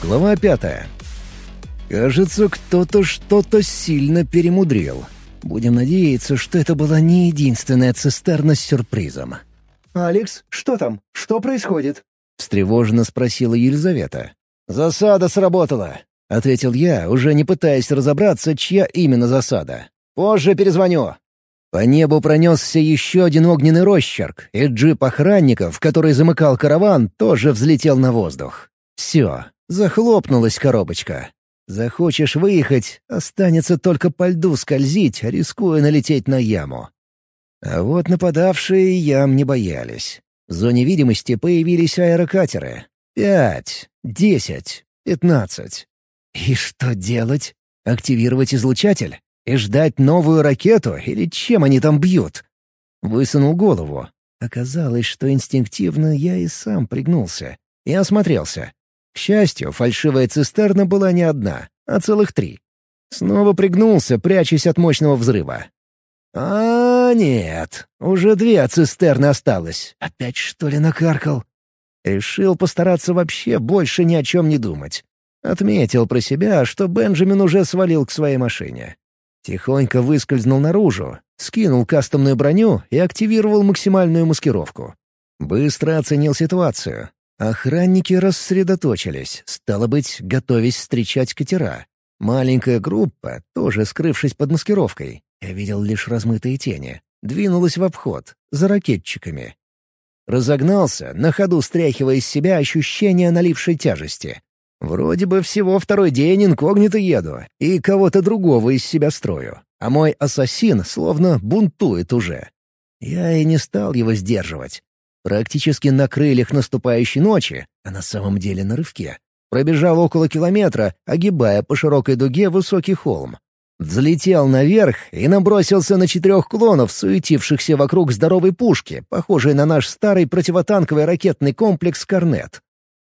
Глава 5. Кажется, кто-то что-то сильно перемудрил. Будем надеяться, что это была не единственная цистерна с сюрпризом. «Алекс, что там? Что происходит?» — встревоженно спросила Елизавета. «Засада сработала», — ответил я, уже не пытаясь разобраться, чья именно засада. «Позже перезвоню». По небу пронесся еще один огненный росчерк, и джип охранников, который замыкал караван, тоже взлетел на воздух. Все, захлопнулась коробочка. Захочешь выехать — останется только по льду скользить, рискуя налететь на яму. А вот нападавшие ям не боялись. В зоне видимости появились аэрокатеры. 5, 10, 15. И что делать? Активировать излучатель? И ждать новую ракету? Или чем они там бьют? Высунул голову. Оказалось, что инстинктивно я и сам пригнулся. И осмотрелся. К счастью, фальшивая цистерна была не одна, а целых 3. Снова пригнулся, прячась от мощного взрыва. Нет, уже 2 цистерны осталось. Опять что ли накаркал? Решил постараться вообще больше ни о чем не думать. Отметил про себя, что Бенджамин уже свалил к своей машине. Тихонько выскользнул наружу, скинул кастомную броню и активировал максимальную маскировку. Быстро оценил ситуацию. Охранники рассредоточились, стало быть, готовясь встречать катера. Маленькая группа, тоже скрывшись под маскировкой, я видел лишь размытые тени, двинулась в обход, за ракетчиками. Разогнался, на ходу стряхивая из себя ощущение налившей тяжести. Вроде бы всего 2-й день инкогнито еду, и кого-то другого из себя строю, а мой ассасин словно бунтует уже. Я и не стал его сдерживать. Практически на крыльях наступающей ночи, а на самом деле на рывке, пробежал около километра, огибая по широкой дуге высокий холм. Взлетел наверх и набросился на 4 клонов, суетившихся вокруг здоровой пушки, похожей на наш старый противотанковый ракетный комплекс «Корнет».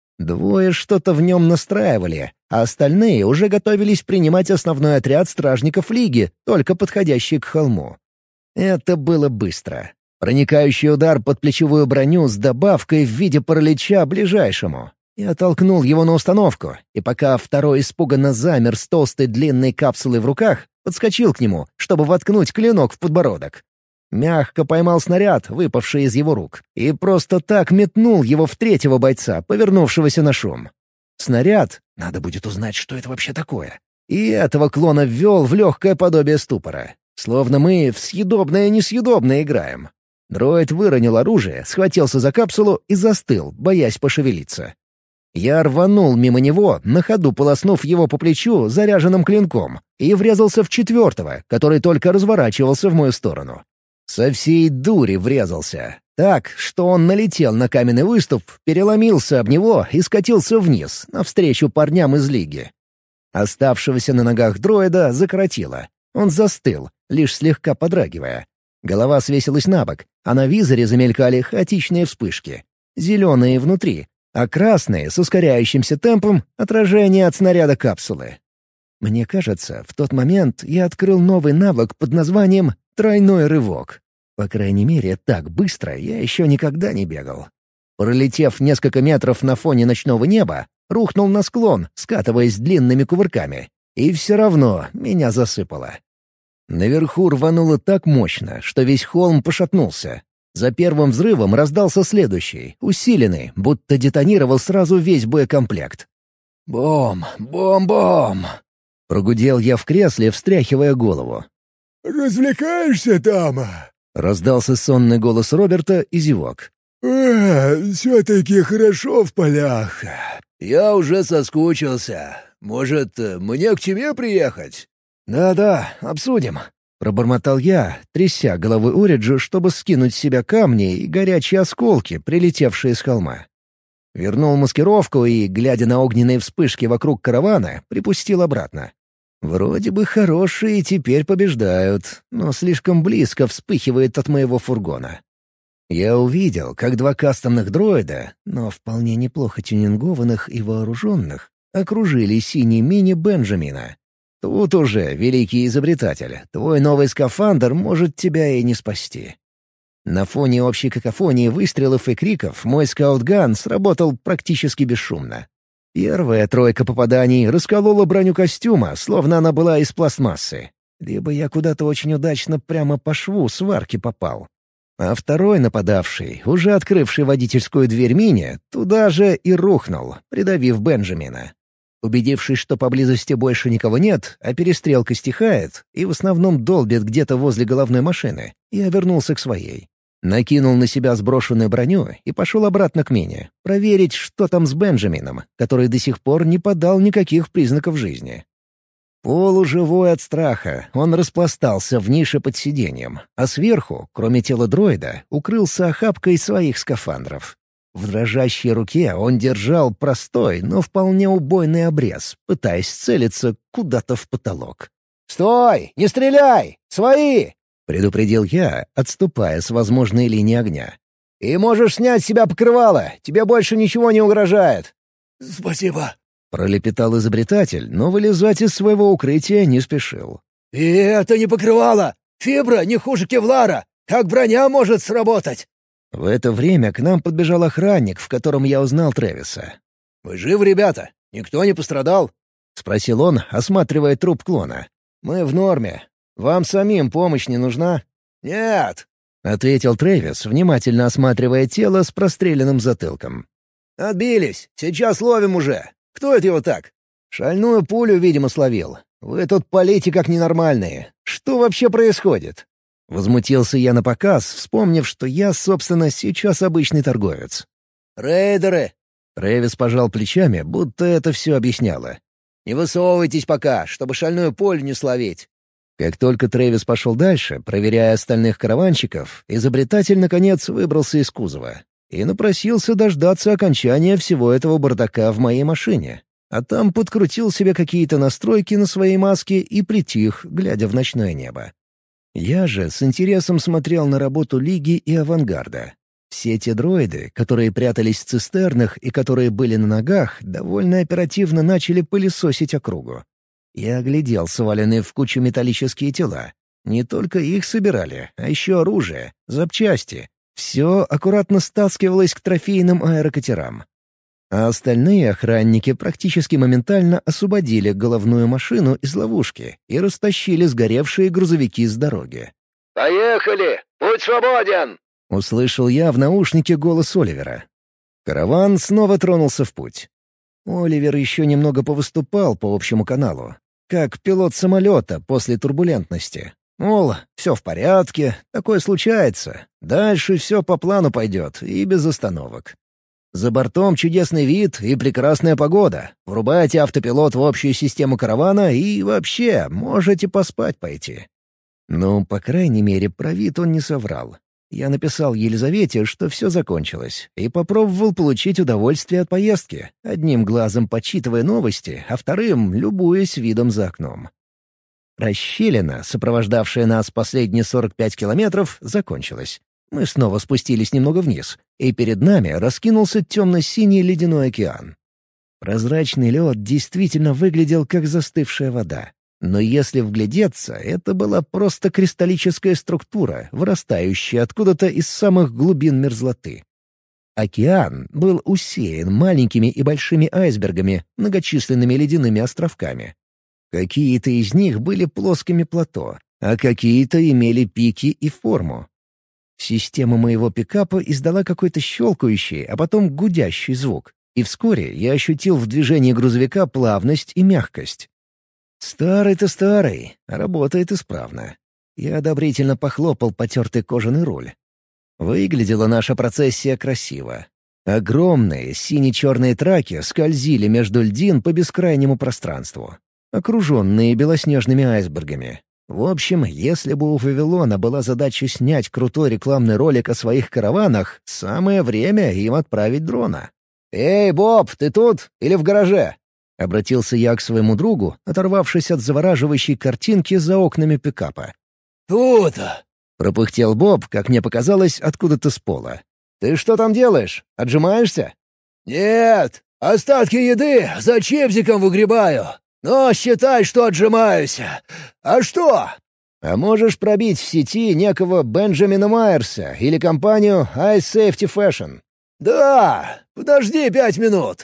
2 что-то в нем настраивали, а остальные уже готовились принимать основной отряд стражников Лиги, только подходящий к холму. Это было быстро. Проникающий удар под плечевую броню с добавкой в виде паралича ближайшему. Я толкнул его на установку, и пока 2-й испуганно замер с толстой длинной капсулой в руках, подскочил к нему, чтобы воткнуть клинок в подбородок. Мягко поймал снаряд, выпавший из его рук, и просто так метнул его в 3-го бойца, повернувшегося на шум. Снаряд, надо будет узнать, что это вообще такое, и этого клона ввел в легкое подобие ступора. Словно мы в съедобное-несъедобное играем. Дроид выронил оружие, схватился за капсулу и застыл, боясь пошевелиться. Я рванул мимо него, на ходу полоснув его по плечу заряженным клинком, и врезался в 4-го, который только разворачивался в мою сторону. Со всей дури врезался. Так, что он налетел на каменный выступ, переломился об него и скатился вниз, навстречу парням из Лиги. Оставшегося на ногах дроида закоротило. Он застыл, лишь слегка подрагивая. Голова свесилась на бок, а на визоре замелькали хаотичные вспышки. Зеленые внутри, а красные с ускоряющимся темпом — отражение от снаряда капсулы. Мне кажется, в тот момент я открыл новый навык под названием «Тройной рывок». По крайней мере, так быстро я еще никогда не бегал. Пролетев несколько метров на фоне ночного неба, рухнул на склон, скатываясь длинными кувырками. И все равно меня засыпало. Наверху рвануло так мощно, что весь холм пошатнулся. За первым взрывом раздался следующий, усиленный, будто детонировал сразу весь боекомплект. «Бом! Бом-бом!» — прогудел я в кресле, встряхивая голову. «Развлекаешься там?» — раздался сонный голос Роберта и зевок. «Все-таки хорошо в полях». «Я уже соскучился. Может, мне к тебе приехать?» «Да-да, обсудим», — пробормотал я, тряся головой Ориджа, чтобы скинуть с себя камни и горячие осколки, прилетевшие с холма. Вернул маскировку и, глядя на огненные вспышки вокруг каравана, припустил обратно. Вроде бы хорошие теперь побеждают, но слишком близко вспыхивает от моего фургона. Я увидел, как 2 кастомных дроида, но вполне неплохо тюнингованных и вооруженных, окружили синий мини Бенджамина. Тут уже, великий изобретатель, твой новый скафандр может тебя и не спасти. На фоне общей какофонии выстрелов и криков мой скаутган сработал практически бесшумно. Первая тройка попаданий расколола броню костюма, словно она была из пластмассы. Либо я куда-то очень удачно прямо по шву сварки попал. А второй нападавший, уже открывший водительскую дверь мини, туда же и рухнул, придавив Бенджамина. Убедившись, что поблизости больше никого нет, а перестрелка стихает и в основном долбит где-то возле головной машины, я вернулся к своей. Накинул на себя сброшенную броню и пошел обратно к мине, проверить, что там с Бенджамином, который до сих пор не подал никаких признаков жизни. Полуживой от страха, он распластался в нише под сиденьем, а сверху, кроме тела дроида, укрылся охапкой своих скафандров. В дрожащей руке он держал простой, но вполне убойный обрез, пытаясь целиться куда-то в потолок. «Стой! Не стреляй! Свои!» — предупредил я, отступая с возможной линии огня. «И можешь снять с себя покрывало, тебе больше ничего не угрожает». «Спасибо», — пролепетал изобретатель, но вылезать из своего укрытия не спешил. «И это не покрывало! Фибра не хуже кевлара! Как броня может сработать?» В это время к нам подбежал охранник, в котором я узнал Трэвиса. «Вы живы, ребята? Никто не пострадал?» — спросил он, осматривая труп клона. «Мы в норме. Вам самим помощь не нужна?» «Нет», — ответил Трэвис, внимательно осматривая тело с простреленным затылком. «Отбились. Сейчас ловим уже. Кто это его так?» «Шальную пулю, видимо, словил. Вы тут палите как ненормальные. Что вообще происходит?» Возмутился я напоказ, вспомнив, что я, собственно, сейчас обычный торговец. «Рейдеры!» Трэвис пожал плечами, будто это все объясняло. «Не высовывайтесь пока, чтобы шальную пулю не словить». Как только Трэвис пошел дальше, проверяя остальных караванщиков, изобретатель, наконец, выбрался из кузова и напросился дождаться окончания всего этого бардака в моей машине. А там подкрутил себе какие-то настройки на своей маске и притих, глядя в ночное небо. Я же с интересом смотрел на работу Лиги и Авангарда. Все те дроиды, которые прятались в цистернах и которые были на ногах, довольно оперативно начали пылесосить округу. Я оглядел сваленные в кучу металлические тела. Не только их собирали, а еще оружие, запчасти. Все аккуратно стаскивалось к трофейным аэрокатерам. А остальные охранники практически моментально освободили головную машину из ловушки и растащили сгоревшие грузовики с дороги. «Поехали! Путь свободен!» — услышал я в наушнике голос Оливера. Караван снова тронулся в путь. Оливер еще немного повыступал по общему каналу, как пилот самолета после турбулентности. Мол, все в порядке, такое случается. Дальше все по плану пойдет и без остановок. За бортом чудесный вид и прекрасная погода. Врубайте автопилот в общую систему каравана и вообще можете поспать пойти. Ну, по крайней мере, про вид он не соврал. Я написал Елизавете, что все закончилось, и попробовал получить удовольствие от поездки, одним глазом подсчитывая новости, а вторым — любуясь видом за окном. Расщелина, сопровождавшая нас последние 45 километров, закончилась. Мы снова спустились немного вниз, и перед нами раскинулся темно-синий ледяной океан. Прозрачный лед действительно выглядел как застывшая вода. Но если вглядеться, это была просто кристаллическая структура, вырастающая откуда-то из самых глубин мерзлоты. Океан был усеян маленькими и большими айсбергами, многочисленными ледяными островками. Какие-то из них были плоскими плато, а какие-то имели пики и форму. Система моего пикапа издала какой-то щелкающий, а потом гудящий звук, и вскоре я ощутил в движении грузовика плавность и мягкость. Старый-то старый, а работает исправно. Я одобрительно похлопал потертый кожаный руль. Выглядела наша процессия красиво. Огромные сине-черные траки скользили между льдин по бескрайнему пространству, окруженные белоснежными айсбергами. В общем, если бы у Вавилона была задача снять крутой рекламный ролик о своих караванах, самое время им отправить дрона. «Эй, Боб, ты тут или в гараже?» — обратился я к своему другу, оторвавшись от завораживающей картинки за окнами пикапа. «Тут!» — пропыхтел Боб, как мне показалось, откуда-то с пола. «Ты что там делаешь? Отжимаешься?» «Нет, остатки еды за чипсиком выгребаю. Но считай, что отжимаюсь. А что?» «А можешь пробить в сети некого Бенджамина Майерса или компанию Ice Safety Fashion?» «Да, подожди 5 минут».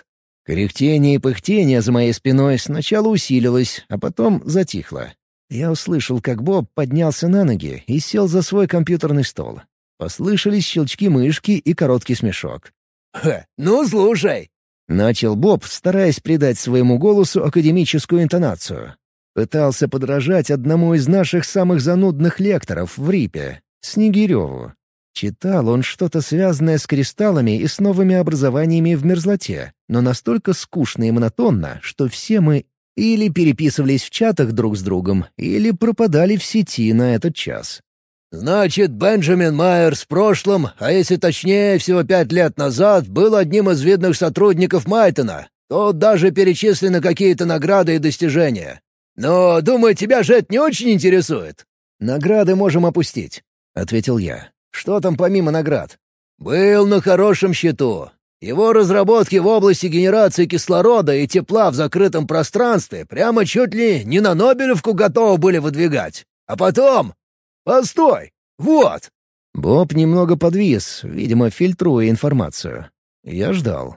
Кряхтение и пыхтение за моей спиной сначала усилилось, а потом затихло. Я услышал, как Боб поднялся на ноги и сел за свой компьютерный стол. Послышались щелчки мышки и короткий смешок. «Ну, слушай!» — начал Боб, стараясь придать своему голосу академическую интонацию. Пытался подражать одному из наших самых занудных лекторов в РИПе — Снегиреву. Читал он что-то связанное с кристаллами и с новыми образованиями в мерзлоте, но настолько скучно и монотонно, что все мы или переписывались в чатах друг с другом, или пропадали в сети на этот час. «Значит, Бенджамин Майерс в прошлом, а если точнее, всего 5 лет назад, был одним из видных сотрудников Майтона. Тут даже перечислены какие-то награды и достижения. Но, думаю, тебя же это не очень интересует». «Награды можем опустить», — ответил я. «Что там помимо наград?» «Был на хорошем счету. Его разработки в области генерации кислорода и тепла в закрытом пространстве прямо чуть ли не на Нобелевку готовы были выдвигать. А потом... Постой! Вот!» Боб немного подвис, видимо, фильтруя информацию. Я ждал.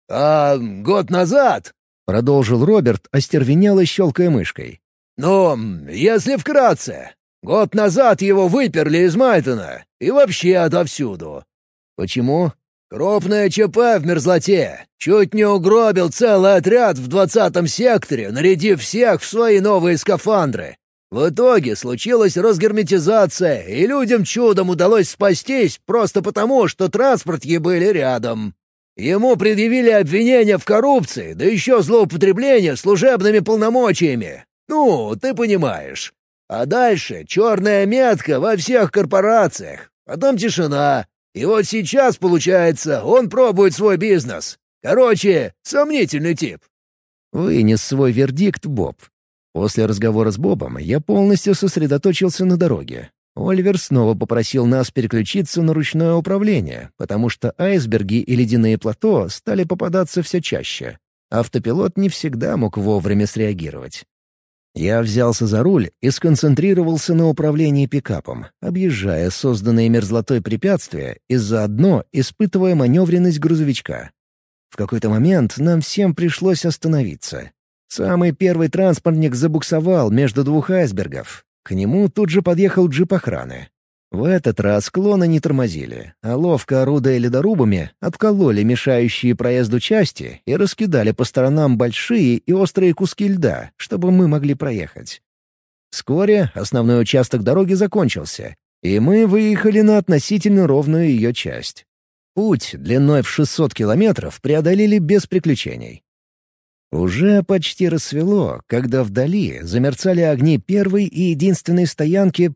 «А год назад...» — продолжил Роберт, остервенело щелкая мышкой. «Ну, если вкратце, год назад его выперли из Майтона и вообще отовсюду». «Почему?» «Крупное ЧП в мерзлоте. Чуть не угробил целый отряд в 20-м секторе, нарядив всех в свои новые скафандры. В итоге случилась разгерметизация, и людям чудом удалось спастись просто потому, что транспортки были рядом. Ему предъявили обвинения в коррупции, да еще злоупотребление служебными полномочиями. Ну, ты понимаешь. А дальше черная метка во всех корпорациях, потом тишина. И вот сейчас, получается, он пробует свой бизнес. Короче, сомнительный тип». Вынес свой вердикт Боб. После разговора с Бобом я полностью сосредоточился на дороге. Оливер снова попросил нас переключиться на ручное управление, потому что айсберги и ледяные плато стали попадаться все чаще. Автопилот не всегда мог вовремя среагировать. Я взялся за руль и сконцентрировался на управлении пикапом, объезжая созданные мерзлотой препятствия и заодно испытывая маневренность грузовичка. В какой-то момент нам всем пришлось остановиться. Самый первый транспортник забуксовал между двух айсбергов. К нему тут же подъехал джип охраны. В этот раз клоны не тормозили, а ловко орудуя ледорубами, откололи мешающие проезду части и раскидали по сторонам большие и острые куски льда, чтобы мы могли проехать. Вскоре основной участок дороги закончился, и мы выехали на относительно ровную ее часть. Путь длиной в 600 километров преодолели без приключений. Уже почти рассвело, когда вдали замерцали огни первой и единственной стоянки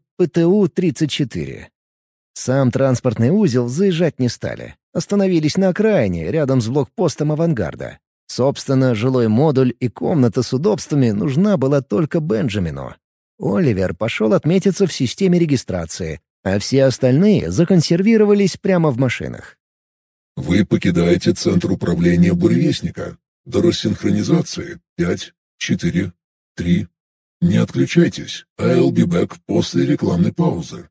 ПТУ-34. Сам транспортный узел заезжать не стали. Остановились на окраине, рядом с блокпостом авангарда. Собственно, жилой модуль и комната с удобствами нужна была только Бенджамину. Оливер пошел отметиться в системе регистрации, а все остальные законсервировались прямо в машинах. Вы покидаете центр управления буревестника. До рассинхронизации 5, 4, 3. Не отключайтесь. I'll be back после рекламной паузы.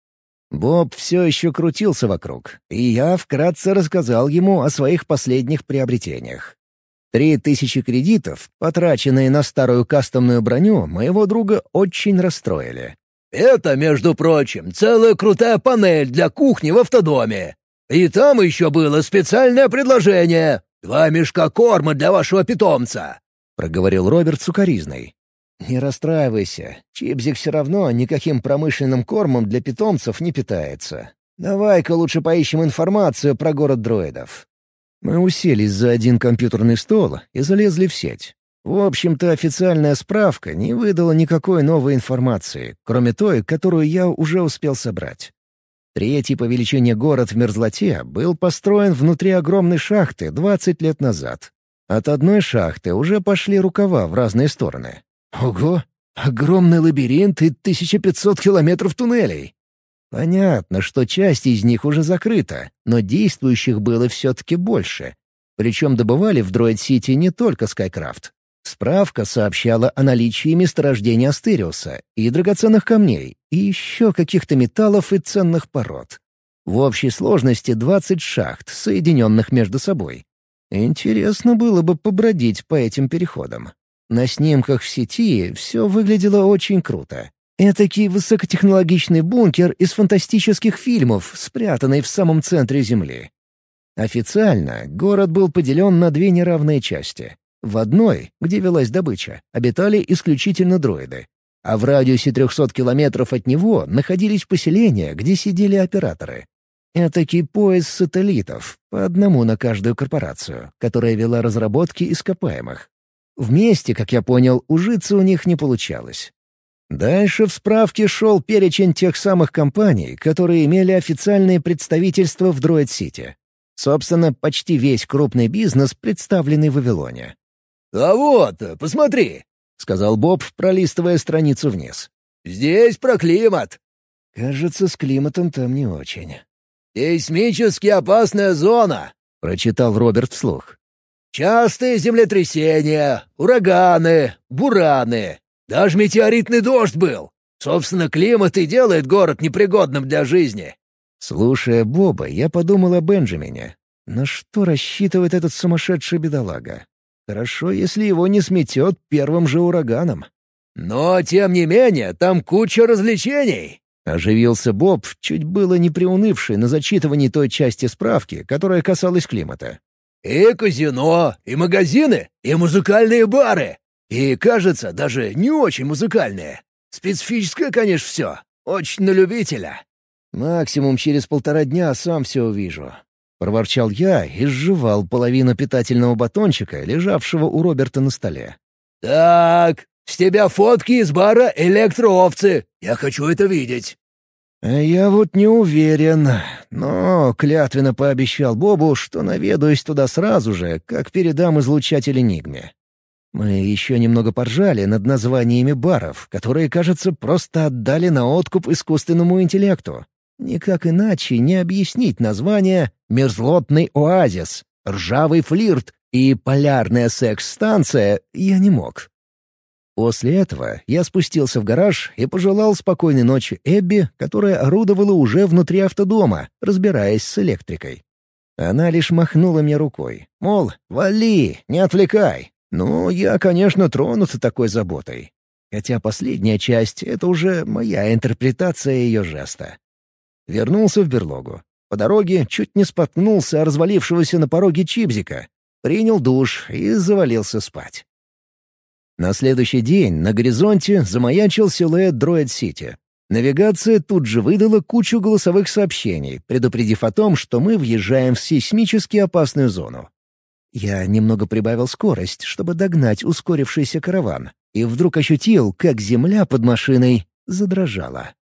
Боб все еще крутился вокруг, и я вкратце рассказал ему о своих последних приобретениях. 3000 кредитов, потраченные на старую кастомную броню, моего друга очень расстроили. «Это, между прочим, целая крутая панель для кухни в автодоме. И там еще было специальное предложение. 2 мешка корма для вашего питомца», — проговорил Роберт сукаризной. «Не расстраивайся, Чипзик все равно никаким промышленным кормом для питомцев не питается. Давай-ка лучше поищем информацию про город дроидов». Мы уселись за один компьютерный стол и залезли в сеть. В общем-то, официальная справка не выдала никакой новой информации, кроме той, которую я уже успел собрать. Третий по величине город в мерзлоте был построен внутри огромной шахты 20 лет назад. От одной шахты уже пошли рукава в разные стороны. Ого! Огромный лабиринт и 1500 километров туннелей! Понятно, что часть из них уже закрыта, но действующих было все-таки больше. Причем добывали в Дроид-Сити не только Скайкрафт. Справка сообщала о наличии месторождения Астериуса и драгоценных камней, и еще каких-то металлов и ценных пород. В общей сложности 20 шахт, соединенных между собой. Интересно было бы побродить по этим переходам. На снимках в сети все выглядело очень круто. Этакий высокотехнологичный бункер из фантастических фильмов, спрятанный в самом центре Земли. Официально город был поделен на две неравные части. В одной, где велась добыча, обитали исключительно дроиды. А в радиусе 300 километров от него находились поселения, где сидели операторы. Этакий пояс сателлитов, по одному на каждую корпорацию, которая вела разработки ископаемых. Вместе, как я понял, ужиться у них не получалось. Дальше в справке шел перечень тех самых компаний, которые имели официальные представительства в Дроид-Сити. Собственно, почти весь крупный бизнес, представленный в Вавилоне. «А вот, посмотри», — сказал Боб, пролистывая страницу вниз. «Здесь про климат». «Кажется, с климатом там не очень». «Сейсмически опасная зона», — прочитал Роберт вслух. «Частые землетрясения, ураганы, бураны. Даже метеоритный дождь был. Собственно, климат и делает город непригодным для жизни». Слушая Боба, я подумал о Бенджамине. На что рассчитывает этот сумасшедший бедолага? Хорошо, если его не сметет первым же ураганом. «Но, тем не менее, там куча развлечений», — оживился Боб, чуть было не приунывший на зачитывании той части справки, которая касалась климата. «И казино, и магазины, и музыкальные бары. И, кажется, даже не очень музыкальные. Специфическое, конечно, все. Очень на любителя». «Максимум через 1,5 дня сам все увижу», — проворчал я и сживал половину питательного батончика, лежавшего у Роберта на столе. «Так, с тебя фотки из бара «Электроовцы». Я хочу это видеть». А я вот не уверен, но клятвенно пообещал Бобу, что наведаюсь туда сразу же, как передам излучатель Энигме. Мы еще немного поржали над названиями баров, которые, кажется, просто отдали на откуп искусственному интеллекту. Никак иначе не объяснить название «Мерзлотный оазис», «Ржавый флирт» и «Полярная секс-станция» я не мог. После этого я спустился в гараж и пожелал спокойной ночи Эбби, которая орудовала уже внутри автодома, разбираясь с электрикой. Она лишь махнула мне рукой, мол, вали, не отвлекай. Ну, я, конечно, тронут такой заботой. Хотя последняя часть — это уже моя интерпретация ее жеста. Вернулся в берлогу. По дороге чуть не споткнулся о развалившегося на пороге Чипзика. Принял душ и завалился спать. На следующий день на горизонте замаячил силуэт Дроид-Сити. Навигация тут же выдала кучу голосовых сообщений, предупредив о том, что мы въезжаем в сейсмически опасную зону. Я немного прибавил скорость, чтобы догнать ускорившийся караван, и вдруг ощутил, как земля под машиной задрожала.